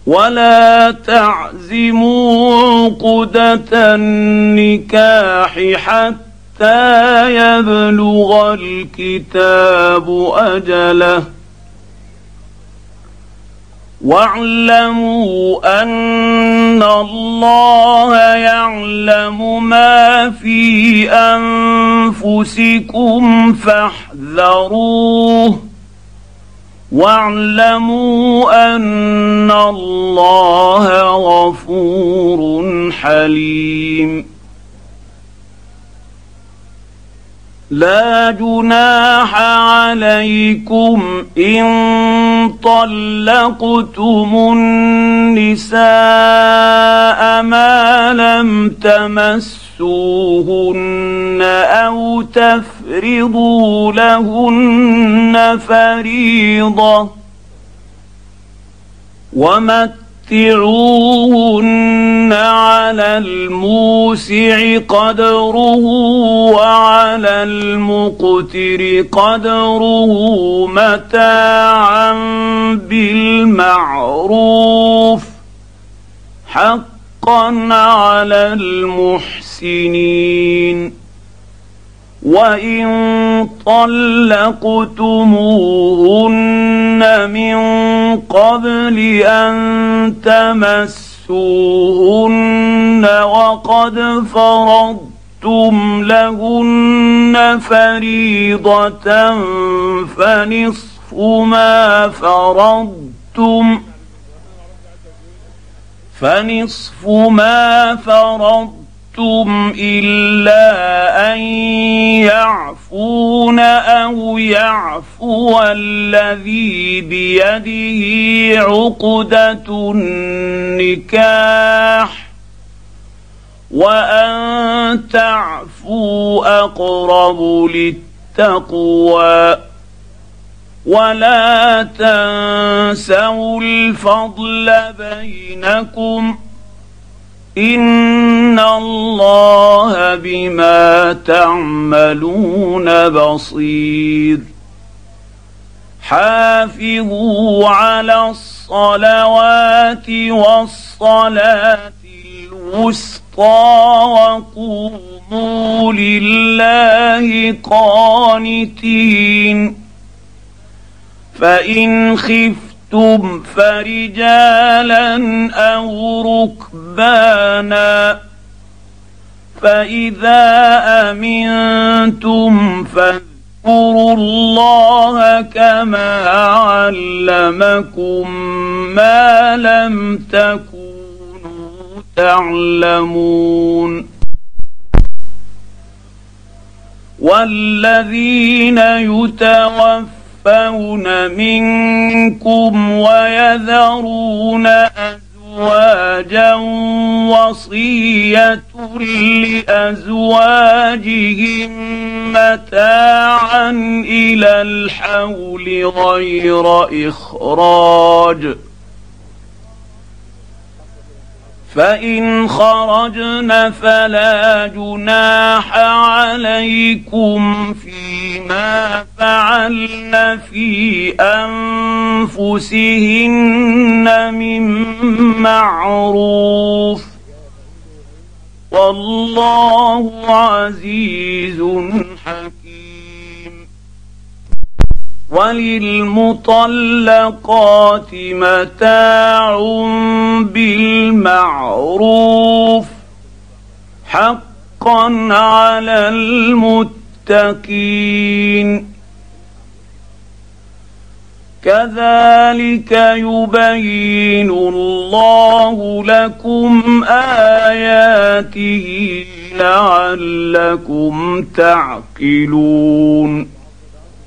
ولا تعزموا عقدة النكاح حتى يبلغ الكتاب أجله واعلموا أن الله يعلم ما في أنفسكم فاحذروه واعلموا أن الله غفور حليم. لا جناح عليكم إن طلقتم النساء ما لم تمسوهن أو تفرضوا لهن فريضة ومتعوهن على الموسع قدره وعلى المقتر قدره متاعا بالمعروف حقا على المحسنين. وإن طلقتموهن من قبل أن تمسوهن وقد فرضتم لهن فريضة فنصف ما فرضتم إلا أن يعفون أو يعفو الذي بيده عقدة النكاح وأن تعفوا أقرب للتقوى ولا تنسوا الفضل بينكم إن الله بما تعملون بصير. حافظوا على الصلوات والصلاة الوسطى وقوموا لله قانتين. فإن خفتم فرجالا أو ركبانا فإذا أمنتم فاذكروا الله كما علمكم ما لم تكونوا تعلمون. والذين يتوفون منكم ويذرون أزواجا وصية لأزواجهم متاعا إلى الحول غير إخراج فإن خرجن فلا جناح عليكم فيما فعلن في أنفسهن من معروف والله عزيز حكيم. وللمطلقات متاع بالمعروف حقا على المتقين. كذلك يبين الله لكم آياته لعلكم تعقلون.